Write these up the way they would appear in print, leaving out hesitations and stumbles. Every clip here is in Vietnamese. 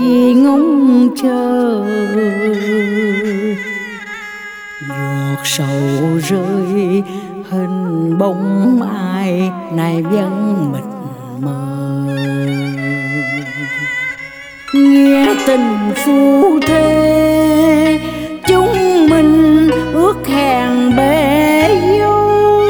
ngóng chờ. Giọt sầu rơi hình bóng ai nay vẫn mịt mờ. Nghe tình phu thê chúng mình ước hẹn bể dâu,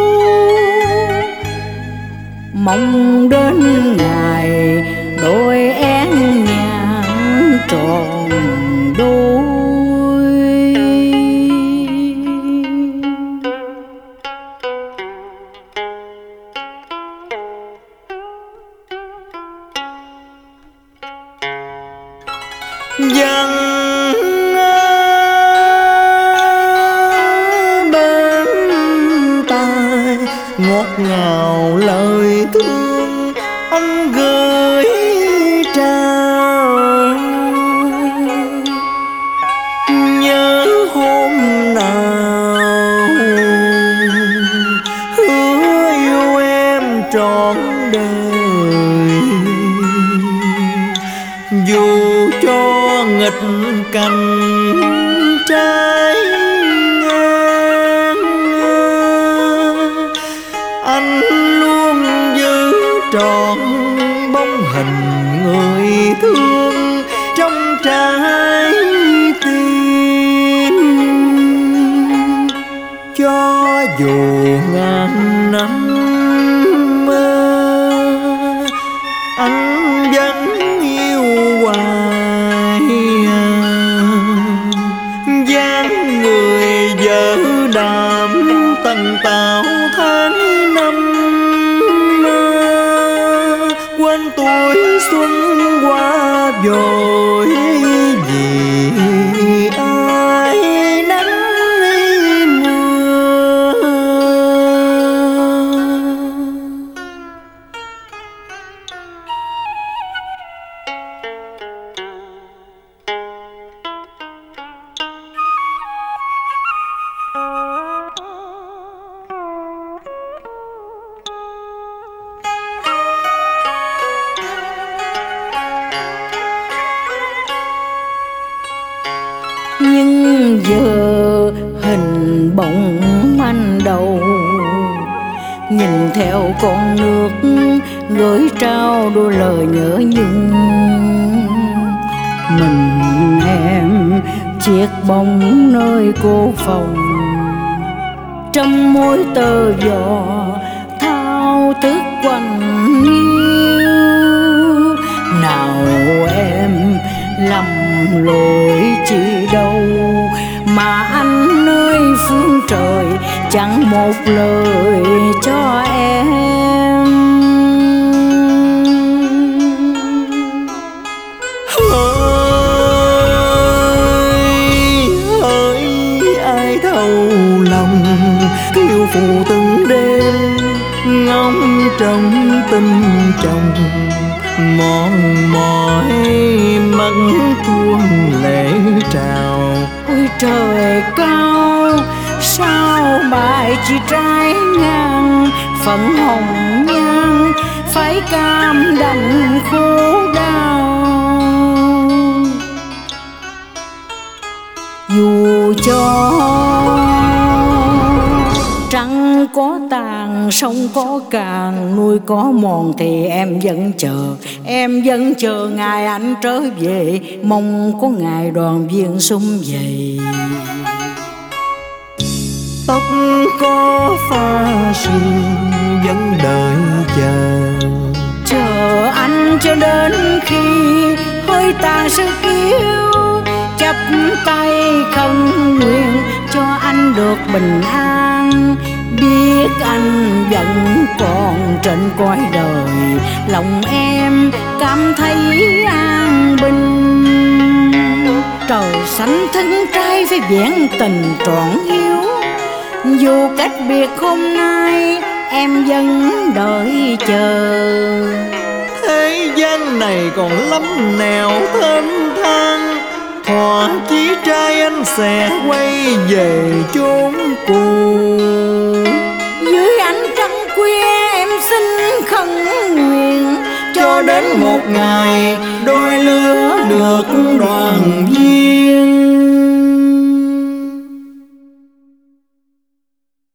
mong đến ngày đôi én nhang tròn đôi. Dân bên tai ngọt ngào lời thương anh gửi trao. Nhớ hôm nào hứa yêu em trọn đời, dù cho nghịch cảnh trái ngang, anh luôn giữ trọn bóng hình người thương trong trái tim. Cho dù ngàn năm anh vẫn yêu hoài, dáng người vợ đạm tần tảo tháng năm, quên tuổi xuân qua vội vì ai nắng mưa. Nhưng giờ hình bóng anh đâu, nhìn theo con nước gửi trao đôi lời nhớ nhung. Mình em chiếc bóng nơi cô phòng, trong môi tơ giò thao thức quanh yêu. Nào em lầm lỗi chi đâu mà anh nơi phương trời chẳng một lời cho em. Hỡi ai thâu lòng thiếu phụ từng đêm ngóng trong tâm chồng, mòn mỏi mắt tuôn lệ trào. Ôi trời cao sao bài chỉ trái ngang, phận hồng nhan phải cam đành khổ đau. Dù cho trăng có tàn sông có càng nuôi có mòn thì em vẫn chờ, em vẫn chờ ngày anh trở về, mong có ngày đoàn viên sum vầy. Tóc có pha sương vẫn đợi chờ anh cho đến khi hơi tàn sức yêu, chắp tay không nguyện cho anh được bình an. Biết anh vẫn còn trên cõi đời, lòng em cảm thấy an bình. Trời xanh thân trai phải vẹn tình trọn hiếu, dù cách biệt hôm nay em vẫn đợi chờ. Thế gian này còn lắm nẻo thênh thang, thọ chí trai anh sẽ quay về chốn cũ. Dưới ánh trăng khuya em xin khấn nguyện, cho đến một ngày đôi lứa được đoàn viên.